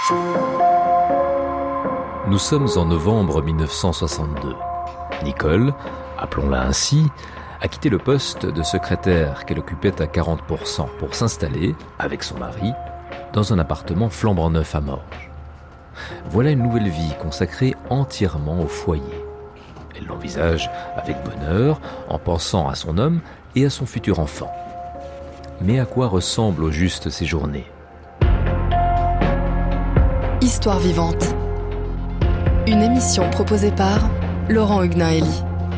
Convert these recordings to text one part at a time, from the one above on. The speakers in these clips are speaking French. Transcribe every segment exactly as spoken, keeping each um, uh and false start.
Nous sommes en novembre mille neuf cent soixante-deux. Nicole, appelons-la ainsi, a quitté le poste de secrétaire qu'elle occupait à quarante pour cent pour s'installer, avec son mari, dans un appartement flambant neuf à Morges. Voilà une nouvelle vie consacrée entièrement au foyer. Elle l'envisage avec bonheur, en pensant à son homme et à son futur enfant. Mais à quoi ressemblent au juste ces journées ? Histoire vivante. Une émission proposée par Laurent Huguenin-Elie.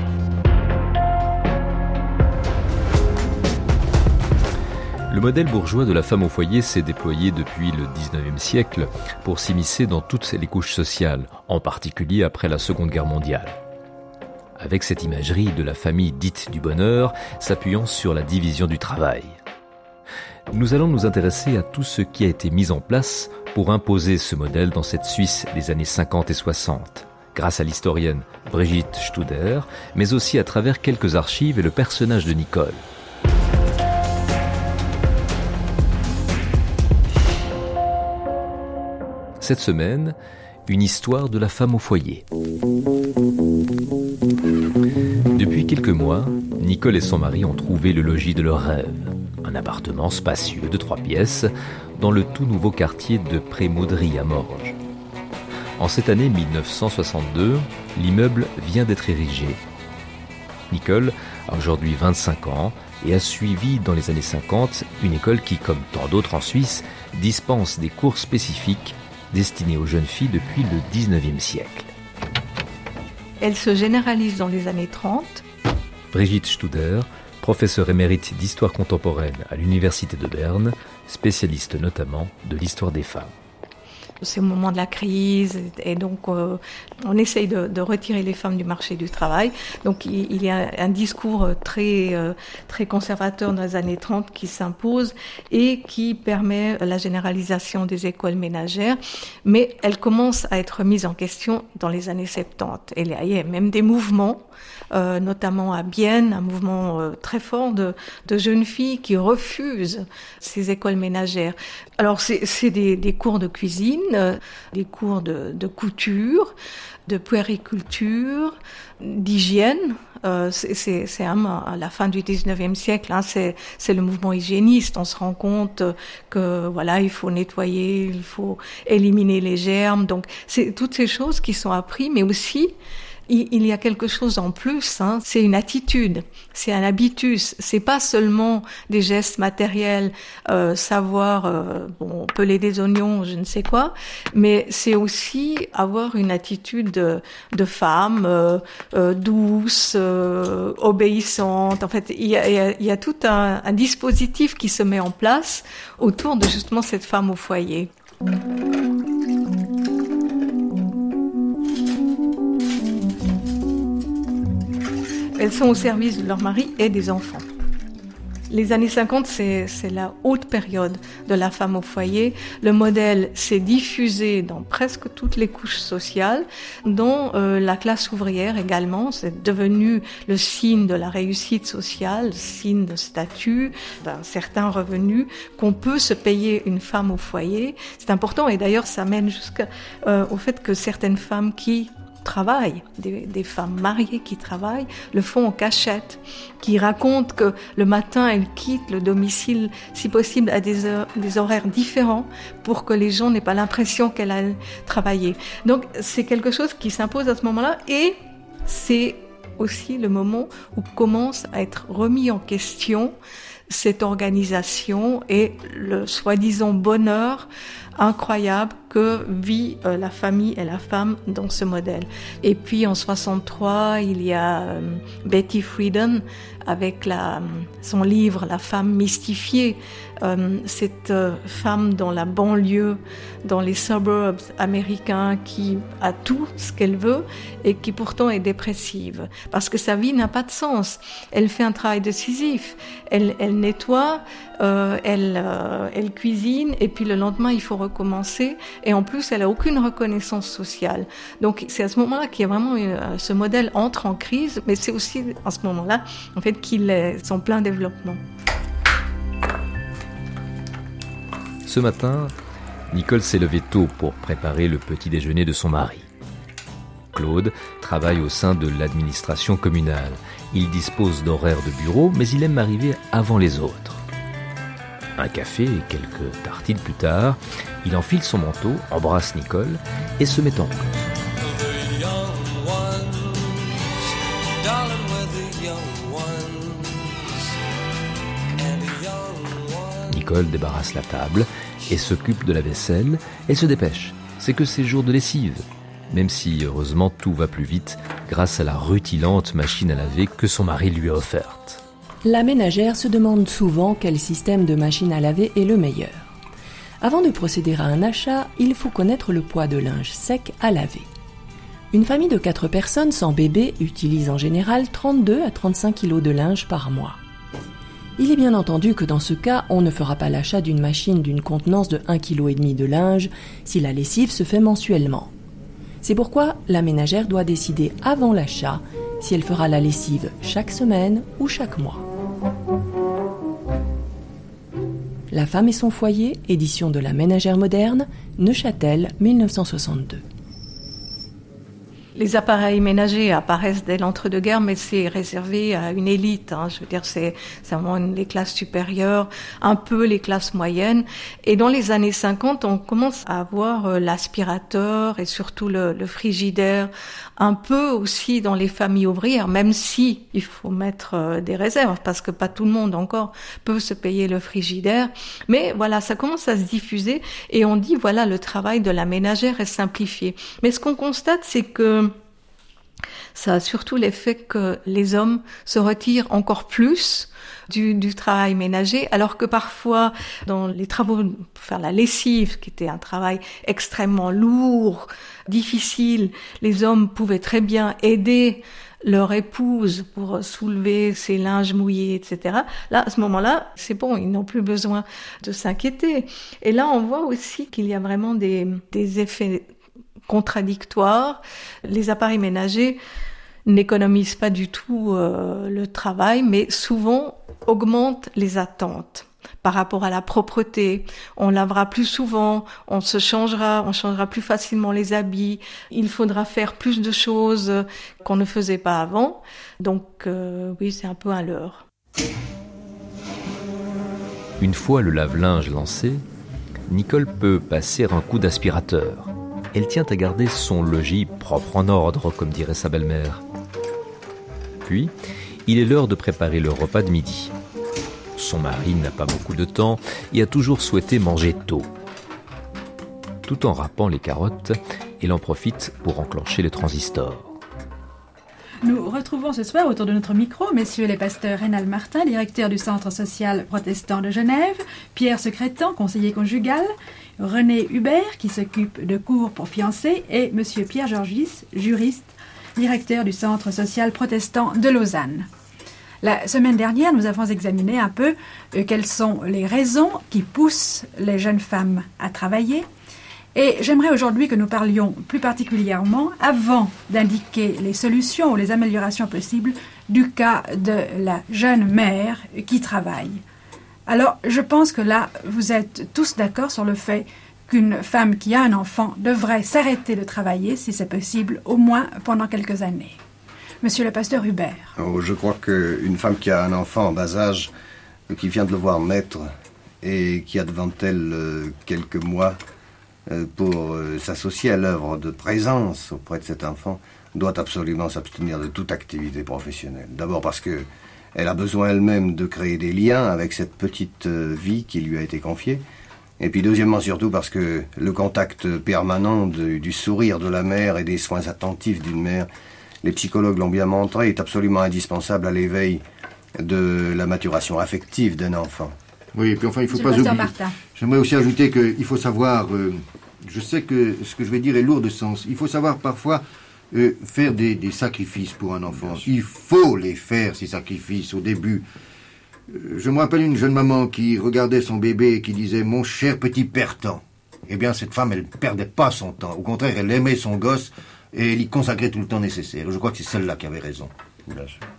Le modèle bourgeois de la femme au foyer s'est déployé depuis le dix-neuvième siècle pour s'immiscer dans toutes les couches sociales, en particulier après la Seconde Guerre mondiale. Avec cette imagerie de la famille dite du bonheur, s'appuyant sur la division du travail. Nous allons nous intéresser à tout ce qui a été mis en place pour imposer ce modèle dans cette Suisse des années cinquante et soixante, grâce à l'historienne Brigitte Studer, mais aussi à travers quelques archives et le personnage de Nicole. Cette semaine, une histoire de la femme au foyer. Depuis quelques mois, Nicole et son mari ont trouvé le logis de leur rêve. Un appartement spacieux de trois pièces dans le tout nouveau quartier de Prémauderie à Morges. En cette année mille neuf cent soixante-deux, l'immeuble vient d'être érigé. Nicole a aujourd'hui vingt-cinq ans et a suivi dans les années cinquante une école qui, comme tant d'autres en Suisse, dispense des cours spécifiques destinés aux jeunes filles depuis le dix-neuvième siècle. Elle se généralise dans les années trente. Brigitte Studer, professeure émérite d'histoire contemporaine à l'université de Berne, spécialiste notamment de l'histoire des femmes. C'est au moment de la crise et donc euh, on essaye de, de retirer les femmes du marché du travail. Donc il, il y a un discours très, euh, très conservateur dans les années trente qui s'impose et qui permet la généralisation des écoles ménagères. Mais elle commence à être mise en question dans les années soixante-dix. Et il y a même des mouvements, euh, notamment à Bienne, un mouvement euh, très fort de, de jeunes filles qui refusent ces écoles ménagères. Alors c'est, c'est des, des cours de cuisine, des cours de, de couture, de puériculture, d'hygiène. Euh, c'est, c'est, c'est à la fin du dix-neuvième siècle, hein, c'est, c'est le mouvement hygiéniste. On se rend compte que voilà, il faut nettoyer, il faut éliminer les germes. Donc c'est toutes ces choses qui sont apprises, mais aussi il y a quelque chose en plus, hein, c'est une attitude, c'est un habitus, c'est pas seulement des gestes matériels, euh, savoir, euh, bon, peler des oignons, je ne sais quoi, mais c'est aussi avoir une attitude de, de femme euh, euh, douce, euh, obéissante. En fait, il y a, il y a, il y a tout un, un dispositif qui se met en place autour de justement cette femme au foyer. Elles sont au service de leur mari et des enfants. Les années cinquante, c'est, c'est la haute période de la femme au foyer. Le modèle s'est diffusé dans presque toutes les couches sociales, dont euh, la classe ouvrière également. C'est devenu le signe de la réussite sociale, le signe de statut, d'un certain revenu, qu'on peut se payer une femme au foyer. C'est important et d'ailleurs ça mène jusqu'au euh, fait que certaines femmes qui travaillent, des, des femmes mariées qui travaillent, le font en cachette, qui racontent que le matin, elles quittent le domicile, si possible, à des, heures, des horaires différents pour que les gens n'aient pas l'impression qu'elles aillent travailler. Donc, c'est quelque chose qui s'impose à ce moment-là et c'est aussi le moment où commence à être remis en question cette organisation et le soi-disant bonheur incroyable que vit euh, la famille et la femme dans ce modèle. Et puis en soixante-trois, il y a euh, Betty Friedan avec la, son livre « La femme mystifiée ». Euh, cette euh, femme dans la banlieue, dans les suburbs américains qui a tout ce qu'elle veut et qui pourtant est dépressive parce que sa vie n'a pas de sens. Elle fait un travail décisif, elle, elle nettoie, euh, elle, euh, elle cuisine et puis le lendemain il faut recommencer et en plus elle a aucune reconnaissance sociale. Donc c'est à ce moment-là qu'il y a vraiment euh, ce modèle entre en crise, mais c'est aussi à ce moment-là en fait qu'il est en plein développement. Ce matin, Nicole s'est levée tôt pour préparer le petit déjeuner de son mari. Claude travaille au sein de l'administration communale. Il dispose d'horaires de bureau, mais il aime arriver avant les autres. Un café et quelques tartines plus tard, il enfile son manteau, embrasse Nicole et se met en route. Nicole débarrasse la table et s'occupe de la vaisselle. Elle se dépêche. C'est que c'est jour de lessive. Même si, heureusement, tout va plus vite grâce à la rutilante machine à laver que son mari lui a offerte. La ménagère se demande souvent quel système de machine à laver est le meilleur. Avant de procéder à un achat, il faut connaître le poids de linge sec à laver. Une famille de quatre personnes sans bébé utilise en général trente-deux à trente-cinq kilos de linge par mois. Il est bien entendu que dans ce cas, on ne fera pas l'achat d'une machine d'une contenance de un virgule cinq kilos de linge si la lessive se fait mensuellement. C'est pourquoi la ménagère doit décider avant l'achat si elle fera la lessive chaque semaine ou chaque mois. La femme et son foyer, édition de la ménagère moderne, Neuchâtel, mille neuf cent soixante-deux. Les appareils ménagers apparaissent dès l'entre-deux-guerres, mais c'est réservé à une élite. Hein. Je veux dire, c'est, c'est vraiment les classes supérieures, un peu les classes moyennes. Et dans les années cinquante, on commence à avoir euh, l'aspirateur et surtout le, le frigidaire, un peu aussi dans les familles ouvrières, même si il faut mettre euh, des réserves, parce que pas tout le monde encore peut se payer le frigidaire. Mais voilà, ça commence à se diffuser et on dit, voilà, le travail de la ménagère est simplifié. Mais ce qu'on constate, c'est que ça a surtout l'effet que les hommes se retirent encore plus du, du travail ménager, alors que parfois, dans les travaux pour faire la lessive, qui était un travail extrêmement lourd, difficile, les hommes pouvaient très bien aider leur épouse pour soulever ses linges mouillés, et cetera. Là, à ce moment-là, c'est bon, ils n'ont plus besoin de s'inquiéter. Et là, on voit aussi qu'il y a vraiment des, des effets contradictoires. Les appareils ménagers n'économisent pas du tout euh, le travail, mais souvent augmentent les attentes par rapport à la propreté. On lavera plus souvent, on se changera, on changera plus facilement les habits. Il faudra faire plus de choses qu'on ne faisait pas avant. Donc euh, oui, c'est un peu un leurre. Une fois le lave-linge lancé, Nicole peut passer un coup d'aspirateur. Elle tient à garder son logis propre en ordre, comme dirait sa belle-mère. Puis, il est l'heure de préparer le repas de midi. Son mari n'a pas beaucoup de temps et a toujours souhaité manger tôt. Tout en râpant les carottes, il en profite pour enclencher les transistors. Nous retrouvons ce soir autour de notre micro messieurs les pasteurs Rénal Martin, directeur du Centre social protestant de Genève, Pierre Secrétan, conseiller conjugal, René Hubert, qui s'occupe de cours pour fiancés, et monsieur Pierre Georgis, juriste, directeur du Centre social protestant de Lausanne. La semaine dernière, nous avons examiné un peu euh, quelles sont les raisons qui poussent les jeunes femmes à travailler. Et j'aimerais aujourd'hui que nous parlions plus particulièrement, avant d'indiquer les solutions ou les améliorations possibles, du cas de la jeune mère qui travaille. Alors, je pense que là, vous êtes tous d'accord sur le fait qu'une femme qui a un enfant devrait s'arrêter de travailler, si c'est possible, au moins pendant quelques années. Monsieur le pasteur Hubert. Oh, je crois qu'une femme qui a un enfant en bas âge, qui vient de le voir naître et qui a devant elle euh, quelques mois euh, pour euh, s'associer à l'œuvre de présence auprès de cet enfant, doit absolument s'abstenir de toute activité professionnelle. D'abord parce que elle a besoin elle-même de créer des liens avec cette petite euh, vie qui lui a été confiée. Et puis deuxièmement surtout parce que le contact permanent de, du sourire de la mère et des soins attentifs d'une mère, les psychologues l'ont bien montré, est absolument indispensable à l'éveil de la maturation affective d'un enfant. Oui, et puis enfin, il ne faut pas oublier... Martin. J'aimerais aussi ajouter qu'il faut savoir, euh, je sais que ce que je vais dire est lourd de sens, il faut savoir parfois euh, faire des, des sacrifices pour un enfant. Il faut les faire, ces sacrifices, au début. Euh, je me rappelle une jeune maman qui regardait son bébé et qui disait « Mon cher petit perdant ». Eh bien, cette femme, elle ne perdait pas son temps. Au contraire, elle aimait son gosse et elle y consacrait tout le temps nécessaire. Je crois que c'est celle-là qui avait raison. Bien sûr.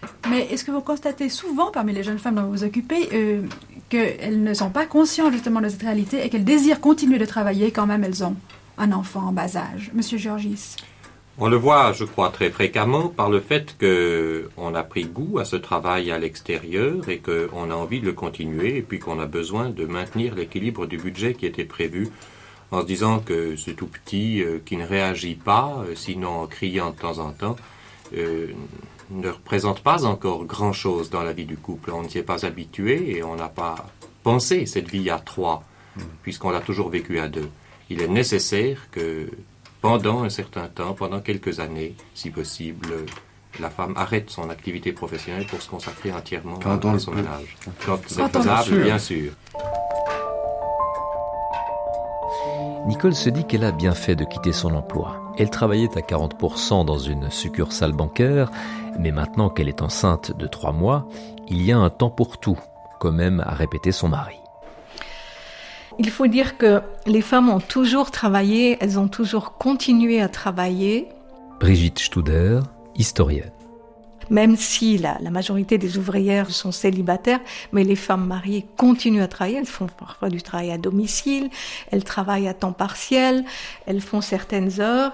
Mais est-ce que vous constatez souvent parmi les jeunes femmes dont vous vous occupez euh, qu'elles ne sont pas conscientes justement de cette réalité et qu'elles désirent continuer de travailler quand même elles ont un enfant en bas âge? Monsieur Georgis. On le voit, je crois, très fréquemment par le fait qu'on a pris goût à ce travail à l'extérieur et qu'on a envie de le continuer et puis qu'on a besoin de maintenir l'équilibre du budget qui était prévu en se disant que ce tout petit euh, qui ne réagit pas, euh, sinon en criant de temps en temps, euh, ne représente pas encore grand-chose dans la vie du couple. On ne s'y est pas habitué et on n'a pas pensé cette vie à trois, puisqu'on l'a toujours vécue à deux. Il est nécessaire que pendant un certain temps, pendant quelques années, si possible, la femme arrête son activité professionnelle pour se consacrer entièrement quand à, on à son peut. ménage. Quand c'est Quand faisable, bien sûr. Nicole se dit qu'elle a bien fait de quitter son emploi. Elle travaillait à quarante pour cent dans une succursale bancaire, mais maintenant qu'elle est enceinte de trois mois, il y a un temps pour tout, comme même a répété son mari. Il faut dire que les femmes ont toujours travaillé, elles ont toujours continué à travailler. Brigitte Studer, historienne. Même si la, la majorité des ouvrières sont célibataires, mais les femmes mariées continuent à travailler. Elles font parfois du travail à domicile, elles travaillent à temps partiel, elles font certaines heures.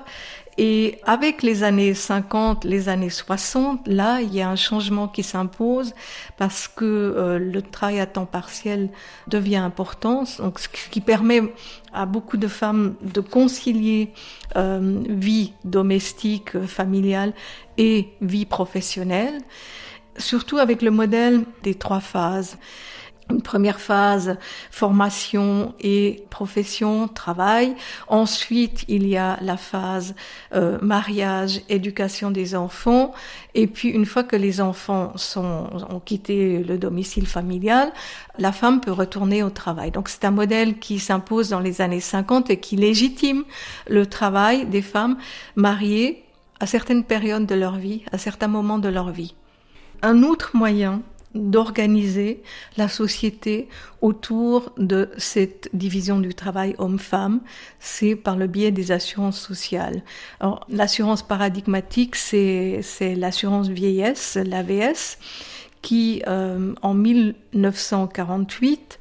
Et avec les années cinquante, les années soixante, là, il y a un changement qui s'impose parce que euh, le travail à temps partiel devient important, donc ce qui permet à beaucoup de femmes de concilier euh, vie domestique, familiale et vie professionnelle, surtout avec le modèle des trois phases. Une première phase, formation et profession, travail. Ensuite, il y a la phase euh, mariage, éducation des enfants. Et puis, une fois que les enfants sont, ont quitté le domicile familial, la femme peut retourner au travail. Donc, c'est un modèle qui s'impose dans les années cinquante et qui légitime le travail des femmes mariées à certaines périodes de leur vie, à certains moments de leur vie. Un autre moyen d'organiser la société autour de cette division du travail homme-femme, c'est par le biais des assurances sociales. Alors, l'assurance paradigmatique, c'est, c'est l'assurance vieillesse, l'A V S, qui, euh, en mille neuf cent quarante-huit,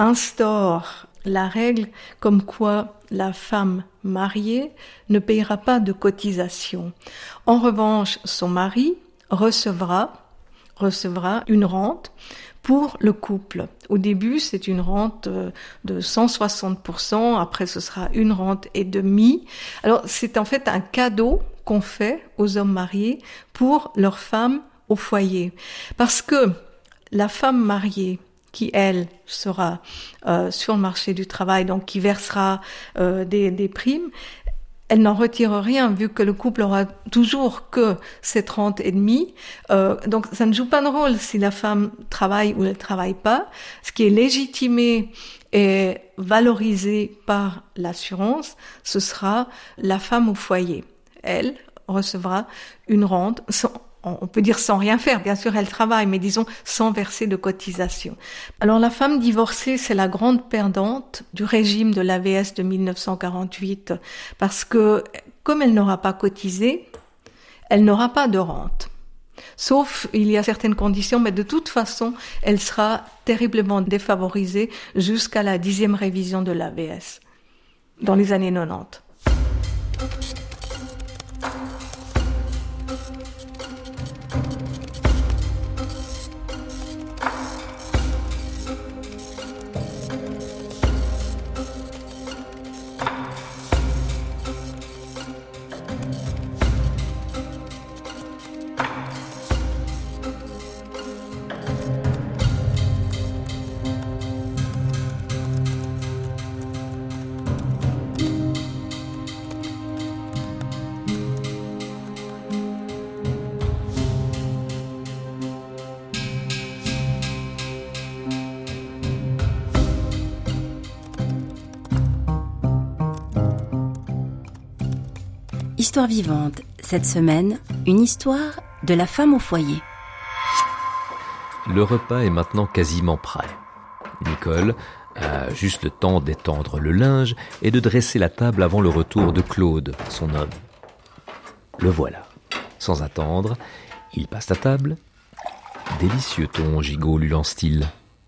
instaure la règle comme quoi la femme mariée ne payera pas de cotisation. En revanche, son mari recevra recevra une rente pour le couple. Au début, c'est une rente de cent soixante pour cent, après ce sera une rente et demie. Alors, c'est en fait un cadeau qu'on fait aux hommes mariés pour leur femme au foyer. Parce que la femme mariée, qui, elle, sera euh, sur le marché du travail, donc qui versera euh, des, des primes, elle n'en retire rien, vu que le couple aura toujours que cette rente et demie. Euh, donc, ça ne joue pas de rôle si la femme travaille ou ne travaille pas. Ce qui est légitimé et valorisé par l'assurance, ce sera la femme au foyer. Elle recevra une rente, sans, on peut dire sans rien faire. Bien sûr, elle travaille, mais disons sans verser de cotisation. Alors, la femme divorcée, c'est la grande perdante du régime de l'A V S de mille neuf cent quarante-huit, parce que, comme elle n'aura pas cotisé, elle n'aura pas de rente. Sauf, il y a certaines conditions, mais de toute façon, elle sera terriblement défavorisée jusqu'à la dixième révision de l'A V S, dans les années quatre-vingt-dix. Histoire vivante, cette semaine, une histoire de la femme au foyer. Le repas est maintenant quasiment prêt. Nicole a juste le temps d'étendre le linge et de dresser la table avant le retour de Claude, son homme. Le voilà. Sans attendre, il passe à table, Délicieux ton gigot, lulance-t-il.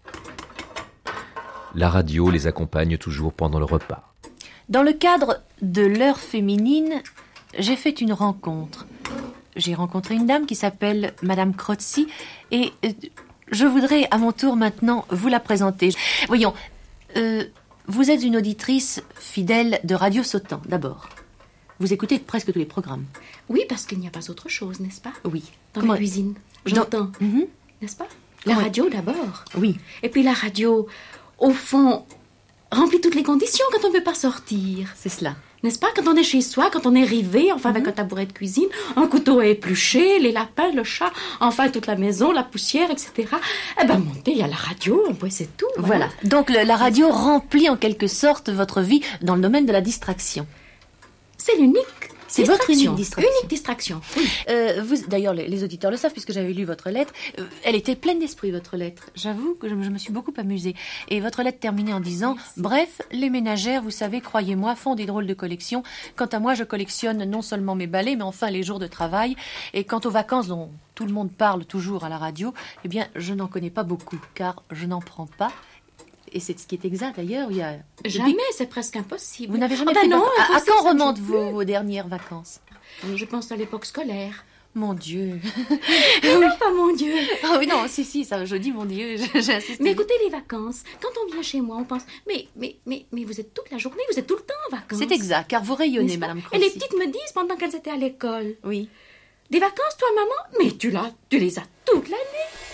La radio les accompagne toujours pendant le repas. Dans le cadre de l'heure féminine, j'ai fait une rencontre. J'ai rencontré une dame qui s'appelle Madame Crozzi et euh, je voudrais à mon tour maintenant vous la présenter. Voyons, euh, vous êtes une auditrice fidèle de Radio Sautan, d'abord. Vous écoutez presque tous les programmes. Oui, parce qu'il n'y a pas autre chose, n'est-ce pas? Oui. Dans Comment... la cuisine, Dans... j'entends, mm-hmm. n'est-ce pas? La Comment... radio d'abord. Oui. Et puis la radio, au fond, remplit toutes les conditions quand on ne peut pas sortir. C'est cela. N'est-ce pas? Quand on est chez soi, quand on est rivé, enfin mm-hmm. avec un tabouret de cuisine, un couteau à éplucher, les lapins, le chat, enfin toute la maison, la poussière, et cetera. Eh ben montez, il y a la radio, ouais, c'est tout. Voilà. voilà. Donc le, la radio remplit en quelque sorte votre vie dans le domaine de la distraction. C'est l'unique. C'est votre unique distraction. Unique distraction, oui. Euh, vous, d'ailleurs, les, les auditeurs le savent, puisque j'avais lu votre lettre. Euh, elle était pleine d'esprit, votre lettre. J'avoue que je, je me suis beaucoup amusée. Et votre lettre terminait en disant « Bref, les ménagères, vous savez, croyez-moi, font des drôles de collections. Quant à moi, je collectionne non seulement mes balais, mais enfin les jours de travail. Et quant aux vacances dont tout le monde parle toujours à la radio, eh bien, je n'en connais pas beaucoup, car je n'en prends pas. » Et c'est ce qui est exact d'ailleurs. Il y a... Jamais, Depuis... c'est presque impossible. Vous n'avez jamais oh ben fait non, à, à quand remontent vos, vos dernières vacances? Je pense à l'époque scolaire. Mon Dieu. Oui, pas mon Dieu. Oh oui, non, si, si, ça, je dis mon Dieu, j'ai insisté. Mais écoutez, les vacances, quand on vient chez moi, on pense, mais, mais, mais, mais vous êtes toute la journée, vous êtes tout le temps en vacances. C'est exact, car vous rayonnez, Madame Crozzi. Et les petites me disent pendant qu'elles étaient à l'école. Oui. Des vacances, toi, maman? Mais tu, l'as, tu les as toute l'année.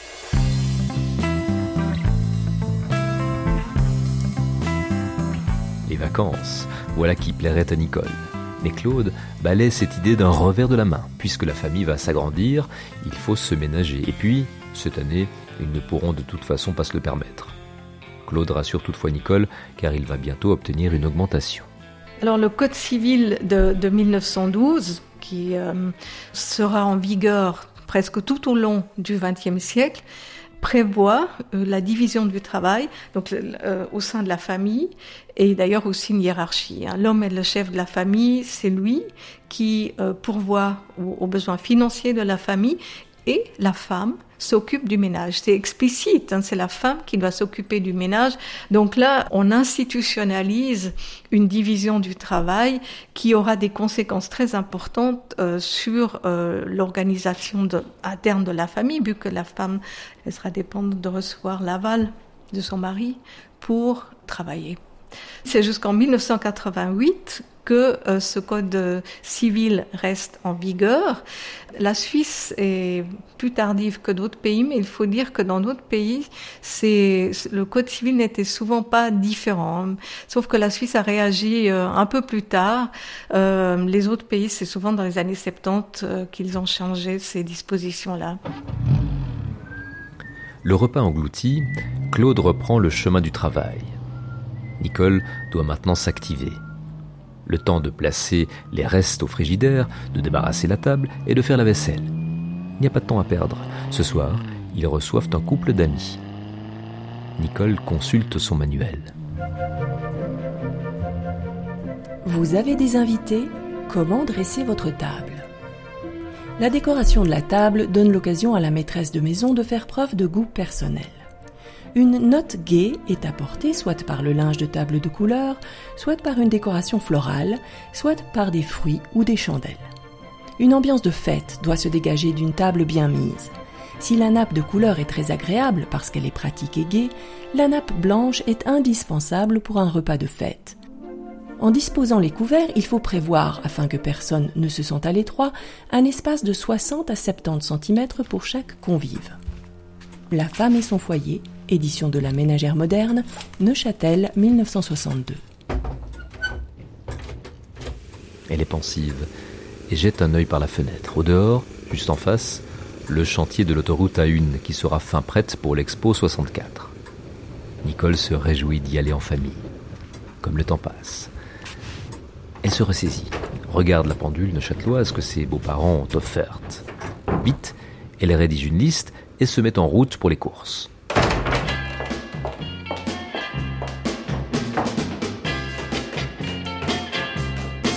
Les vacances, voilà qui plairait à Nicole. Mais Claude balaie cette idée d'un revers de la main. Puisque la famille va s'agrandir, il faut se ménager. Et puis, cette année, ils ne pourront de toute façon pas se le permettre. Claude rassure toutefois Nicole, car il va bientôt obtenir une augmentation. Alors le Code civil de, de mille neuf cent douze, qui euh, sera en vigueur presque tout au long du vingtième siècle, prévoit euh, la division du travail donc euh, au sein de la famille et d'ailleurs aussi une hiérarchie. Hein. L'homme est le chef de la famille, c'est lui qui euh, pourvoit aux, aux besoins financiers de la famille et la femme s'occupe du ménage. C'est explicite, hein, c'est la femme qui doit s'occuper du ménage. Donc là, on institutionnalise une division du travail qui aura des conséquences très importantes euh, sur euh, l'organisation de, interne de la famille, vu que la femme elle sera dépendante de recevoir l'aval de son mari pour travailler. C'est jusqu'en mille neuf cent quatre-vingt-huit que euh, ce code euh, civil reste en vigueur. La Suisse est plus tardive que d'autres pays, mais il faut dire que dans d'autres pays, c'est, le code civil n'était souvent pas différent. Sauf que la Suisse a réagi euh, un peu plus tard. Euh, les autres pays, c'est souvent dans les années soixante-dix euh, qu'ils ont changé ces dispositions-là. Le repas englouti, Claude reprend le chemin du travail. Nicole doit maintenant s'activer. Le temps de placer les restes au frigidaire, de débarrasser la table et de faire la vaisselle. Il n'y a pas de temps à perdre. Ce soir, ils reçoivent un couple d'amis. Nicole consulte son manuel. Vous avez des invités? Comment dresser votre table? La décoration de la table donne l'occasion à la maîtresse de maison de faire preuve de goût personnel. Une note gaie est apportée soit par le linge de table de couleur, soit par une décoration florale, soit par des fruits ou des chandelles. Une ambiance de fête doit se dégager d'une table bien mise. Si la nappe de couleur est très agréable parce qu'elle est pratique et gaie, la nappe blanche est indispensable pour un repas de fête. En disposant les couverts, il faut prévoir, afin que personne ne se sente à l'étroit, un espace de soixante à soixante-dix centimètres pour chaque convive. La femme et son foyer, édition de la Ménagère moderne, Neuchâtel, mille neuf cent soixante-deux. Elle est pensive et jette un œil par la fenêtre. Au dehors, juste en face, le chantier de l'autoroute A un qui sera fin prête pour l'Expo soixante-quatre. Nicole se réjouit d'y aller en famille. Comme le temps passe. Elle se ressaisit, regarde la pendule neuchâteloise que ses beaux-parents ont offerte. Vite, elle rédige une liste et se met en route pour les courses.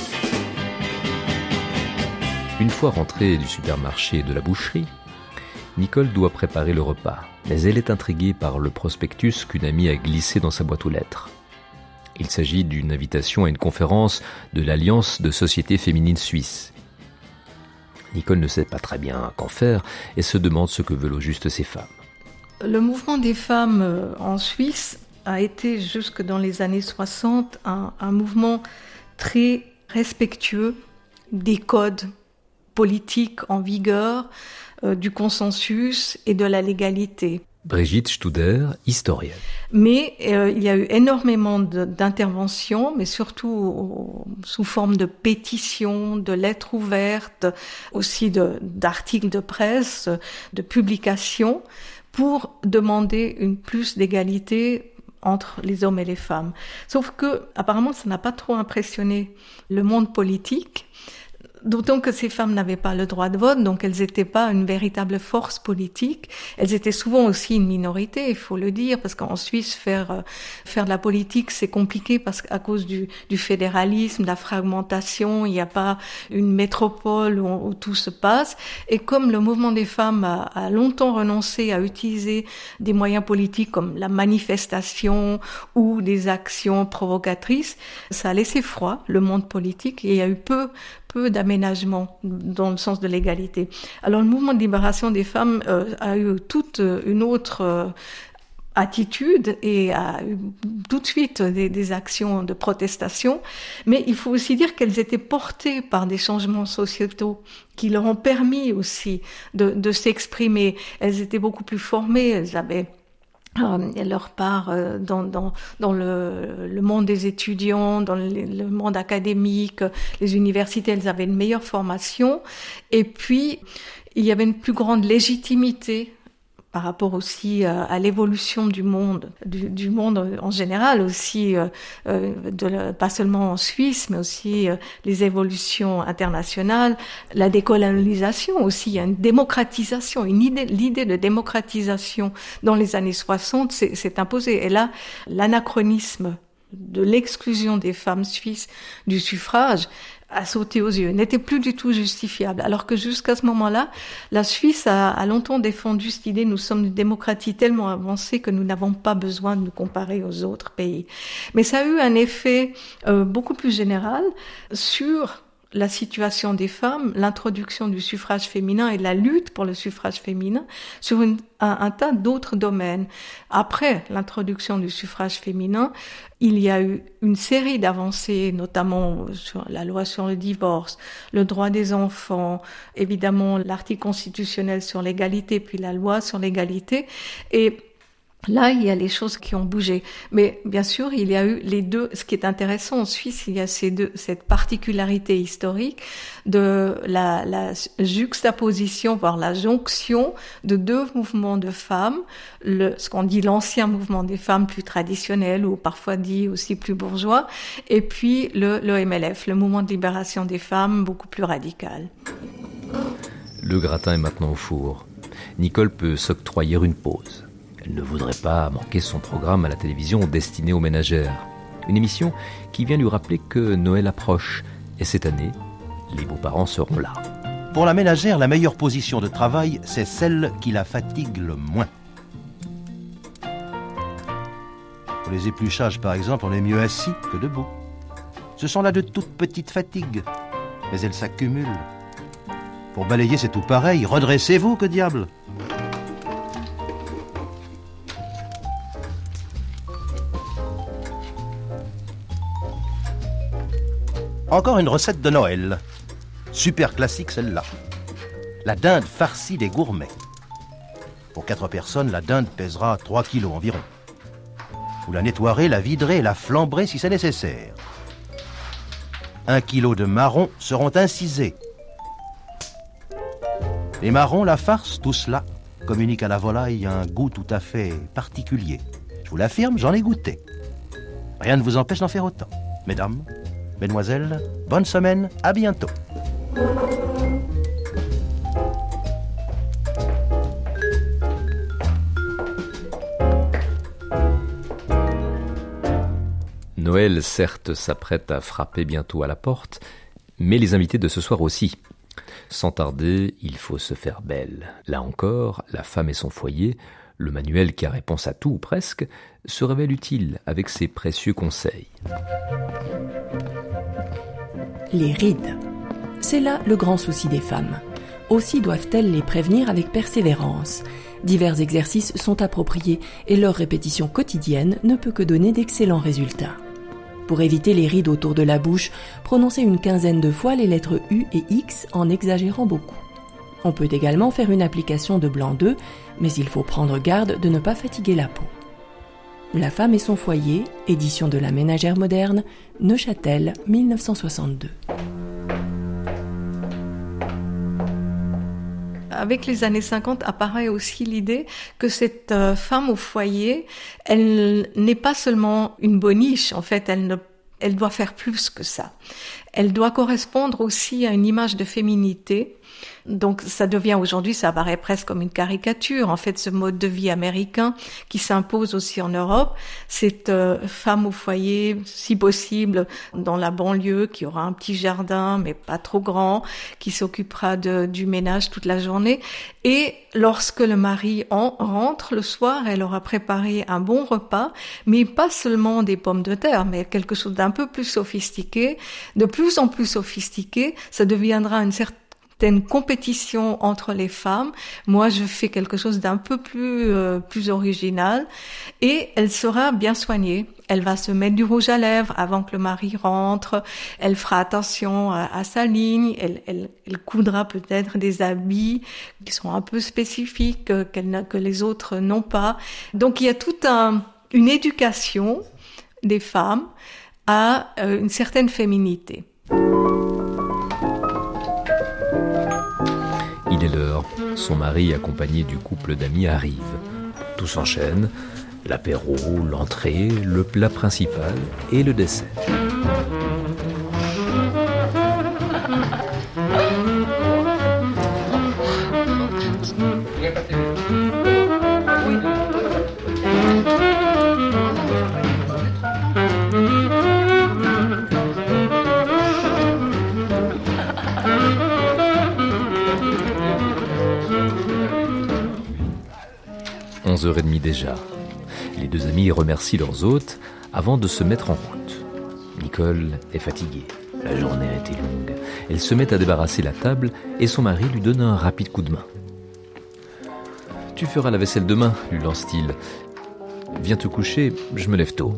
Une fois rentrée du supermarché et de la boucherie, Nicole doit préparer le repas, mais elle est intriguée par le prospectus qu'une amie a glissé dans sa boîte aux lettres. Il s'agit d'une invitation à une conférence de l'Alliance de sociétés féminines suisses. Nicole ne sait pas très bien qu'en faire et se demande ce que veulent au juste ces femmes. Le mouvement des femmes en Suisse a été jusque dans les années soixante un, un mouvement très respectueux des codes politiques en vigueur, euh, du consensus et de la légalité. Brigitte Studer, historienne. Mais euh, il y a eu énormément de, d'interventions, mais surtout au, sous forme de pétitions, de lettres ouvertes, aussi de, d'articles de presse, de publications, pour demander une plus d'égalité entre les hommes et les femmes. Sauf que, apparemment, ça n'a pas trop impressionné le monde politique, d'autant que ces femmes n'avaient pas le droit de vote, donc elles n'étaient pas une véritable force politique. Elles étaient souvent aussi une minorité, il faut le dire, parce qu'en Suisse, faire faire de la politique, c'est compliqué parce qu'à cause du, du fédéralisme, de la fragmentation, il n'y a pas une métropole où, où tout se passe. Et comme le mouvement des femmes a, a longtemps renoncé à utiliser des moyens politiques comme la manifestation ou des actions provocatrices, ça a laissé froid le monde politique et il y a eu peu peu d'aménagement dans le sens de l'égalité. Alors le mouvement de libération des femmes euh, a eu toute une autre euh, attitude et a eu tout de suite des, des actions de protestation, mais il faut aussi dire qu'elles étaient portées par des changements sociétaux qui leur ont permis aussi de, de s'exprimer. Elles étaient beaucoup plus formées, elles avaient Euh, leur part euh, dans, dans, dans le, le monde des étudiants, dans le, le monde académique, les universités, elles avaient une meilleure formation. Et puis, il y avait une plus grande légitimité par rapport aussi à, à l'évolution du monde, du, du monde en général aussi, euh, de la, pas seulement en Suisse, mais aussi euh, les évolutions internationales, la décolonisation aussi, il y a une démocratisation, une idée, l'idée de démocratisation dans les années soixante s'est, s'est imposée. Et là, l'anachronisme de l'exclusion des femmes suisses du suffrage a sauté aux yeux, n'était plus du tout justifiable. Alors que jusqu'à ce moment-là, la Suisse a, a longtemps défendu cette idée, nous sommes une démocratie tellement avancée que nous n'avons pas besoin de nous comparer aux autres pays. Mais ça a eu un effet euh, beaucoup plus général sur la situation des femmes, l'introduction du suffrage féminin et la lutte pour le suffrage féminin sur une, un, un tas d'autres domaines. Après l'introduction du suffrage féminin, il y a eu une série d'avancées, notamment sur la loi sur le divorce, le droit des enfants, évidemment l'article constitutionnel sur l'égalité, puis la loi sur l'égalité. Et là, il y a les choses qui ont bougé. Mais bien sûr, il y a eu les deux. Ce qui est intéressant en Suisse, il y a ces deux, cette particularité historique de la, la juxtaposition, voire la jonction de deux mouvements de femmes. Le, ce qu'on dit l'ancien mouvement des femmes plus traditionnel, ou parfois dit aussi plus bourgeois, et puis le, le M L F, le mouvement de libération des femmes, beaucoup plus radical. Le gratin est maintenant au four. Nicole peut s'octroyer une pause. Elle ne voudrait pas manquer son programme à la télévision destiné aux ménagères. Une émission qui vient lui rappeler que Noël approche. Et cette année, les beaux-parents seront là. Pour la ménagère, la meilleure position de travail, c'est celle qui la fatigue le moins. Pour les épluchages, par exemple, on est mieux assis que debout. Ce sont là de toutes petites fatigues, mais elles s'accumulent. Pour balayer, c'est tout pareil. Redressez-vous, que diable! Encore une recette de Noël. Super classique celle-là. La dinde farcie des gourmets. Pour quatre personnes, la dinde pèsera trois kilos environ. Vous la nettoierez, la viderez et la flamberez si c'est nécessaire. Un kilo de marrons seront incisés. Les marrons, la farce, tout cela communique à la volaille un goût tout à fait particulier. Je vous l'affirme, j'en ai goûté. Rien ne vous empêche d'en faire autant. Mesdames, mesdemoiselles, bonne semaine, à bientôt. Noël, certes, s'apprête à frapper bientôt à la porte, mais les invités de ce soir aussi. Sans tarder, il faut se faire belle. Là encore, la femme et son foyer, le manuel qui a réponse à tout ou presque, se révèle utile avec ses précieux conseils. Les rides. C'est là le grand souci des femmes. Aussi doivent-elles les prévenir avec persévérance. Divers exercices sont appropriés et leur répétition quotidienne ne peut que donner d'excellents résultats. Pour éviter les rides autour de la bouche, prononcez une quinzaine de fois les lettres U et X en exagérant beaucoup. On peut également faire une application de blanc d'œuf, mais il faut prendre garde de ne pas fatiguer la peau. La femme et son foyer, édition de la Ménagère moderne, Neuchâtel, mille neuf cent soixante-deux. Avec les années cinquante apparaît aussi l'idée que cette euh, femme au foyer, elle n'est pas seulement une boniche, en fait, elle, ne, elle doit faire plus que ça. Elle doit correspondre aussi à une image de féminité. Donc ça devient aujourd'hui, ça apparaît presque comme une caricature, en fait, ce mode de vie américain qui s'impose aussi en Europe. Cette euh, femme au foyer, si possible, dans la banlieue, qui aura un petit jardin, mais pas trop grand, qui s'occupera de, du ménage toute la journée. Et lorsque le mari en rentre le soir, elle aura préparé un bon repas, mais pas seulement des pommes de terre, mais quelque chose d'un peu plus sophistiqué, de plus en plus sophistiqué. Ça deviendra une certaine une compétition entre les femmes. Moi, je fais quelque chose d'un peu plus euh, plus original et elle sera bien soignée. Elle va se mettre du rouge à lèvres avant que le mari rentre. Elle fera attention à, à sa ligne. Elle, elle, elle coudra peut-être des habits qui sont un peu spécifiques euh, qu'elle n'a, que les autres n'ont pas. Donc, il y a toute un, une éducation des femmes à euh, une certaine féminité. Il est l'heure. Son mari, accompagné du couple d'amis, arrive. Tout s'enchaîne. L'apéro, l'entrée, le plat principal et le dessert. onze heures trente déjà. Les deux amis remercient leurs hôtes avant de se mettre en route. Nicole est fatiguée. La journée a été longue. Elle se met à débarrasser la table et son mari lui donne un rapide coup de main. « Tu feras la vaisselle demain », lui lance-t-il. « Viens te coucher, je me lève tôt. »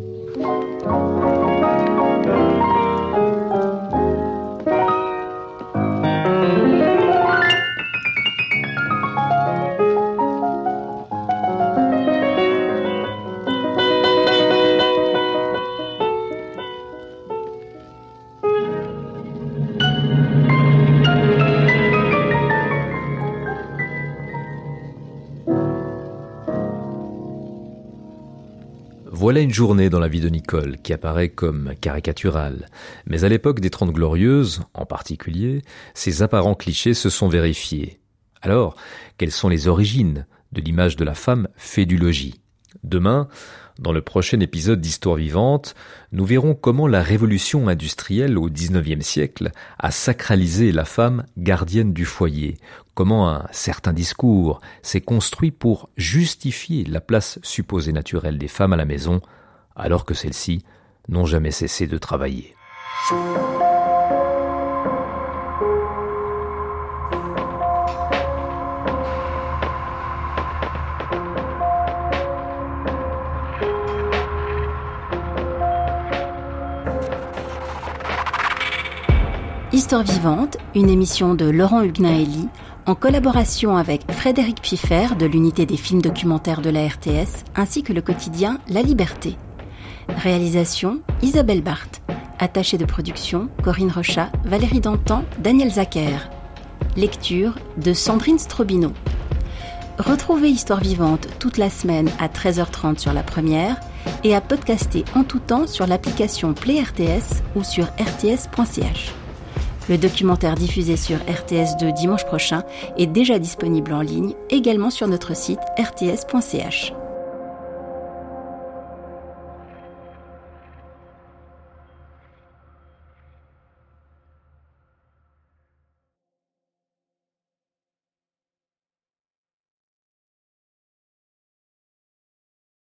Voilà une journée dans la vie de Nicole qui apparaît comme caricaturale. Mais à l'époque des Trente Glorieuses, en particulier, ces apparents clichés se sont vérifiés. Alors, quelles sont les origines de l'image de la femme fait du logis ? Demain, dans le prochain épisode d'Histoire vivante, nous verrons comment la révolution industrielle au dix-neuvième siècle a sacralisé la femme gardienne du foyer, comment un certain discours s'est construit pour justifier la place supposée naturelle des femmes à la maison, alors que celles-ci n'ont jamais cessé de travailler. Histoire vivante, une émission de Laurent Huguenin-Elie, en collaboration avec Frédéric Piffer de l'unité des films documentaires de la R T S, ainsi que le quotidien La Liberté. Réalisation, Isabelle Barthes. Attachée de production, Corinne Rochat, Valérie Dantan, Daniel Zacher. Lecture de Sandrine Strobino. Retrouvez Histoire vivante toute la semaine à treize heures trente sur la première et à podcaster en tout temps sur l'application Play R T S ou sur r t s point c h. Le documentaire diffusé sur R T S deux dimanche prochain est déjà disponible en ligne, également sur notre site r t s point c h.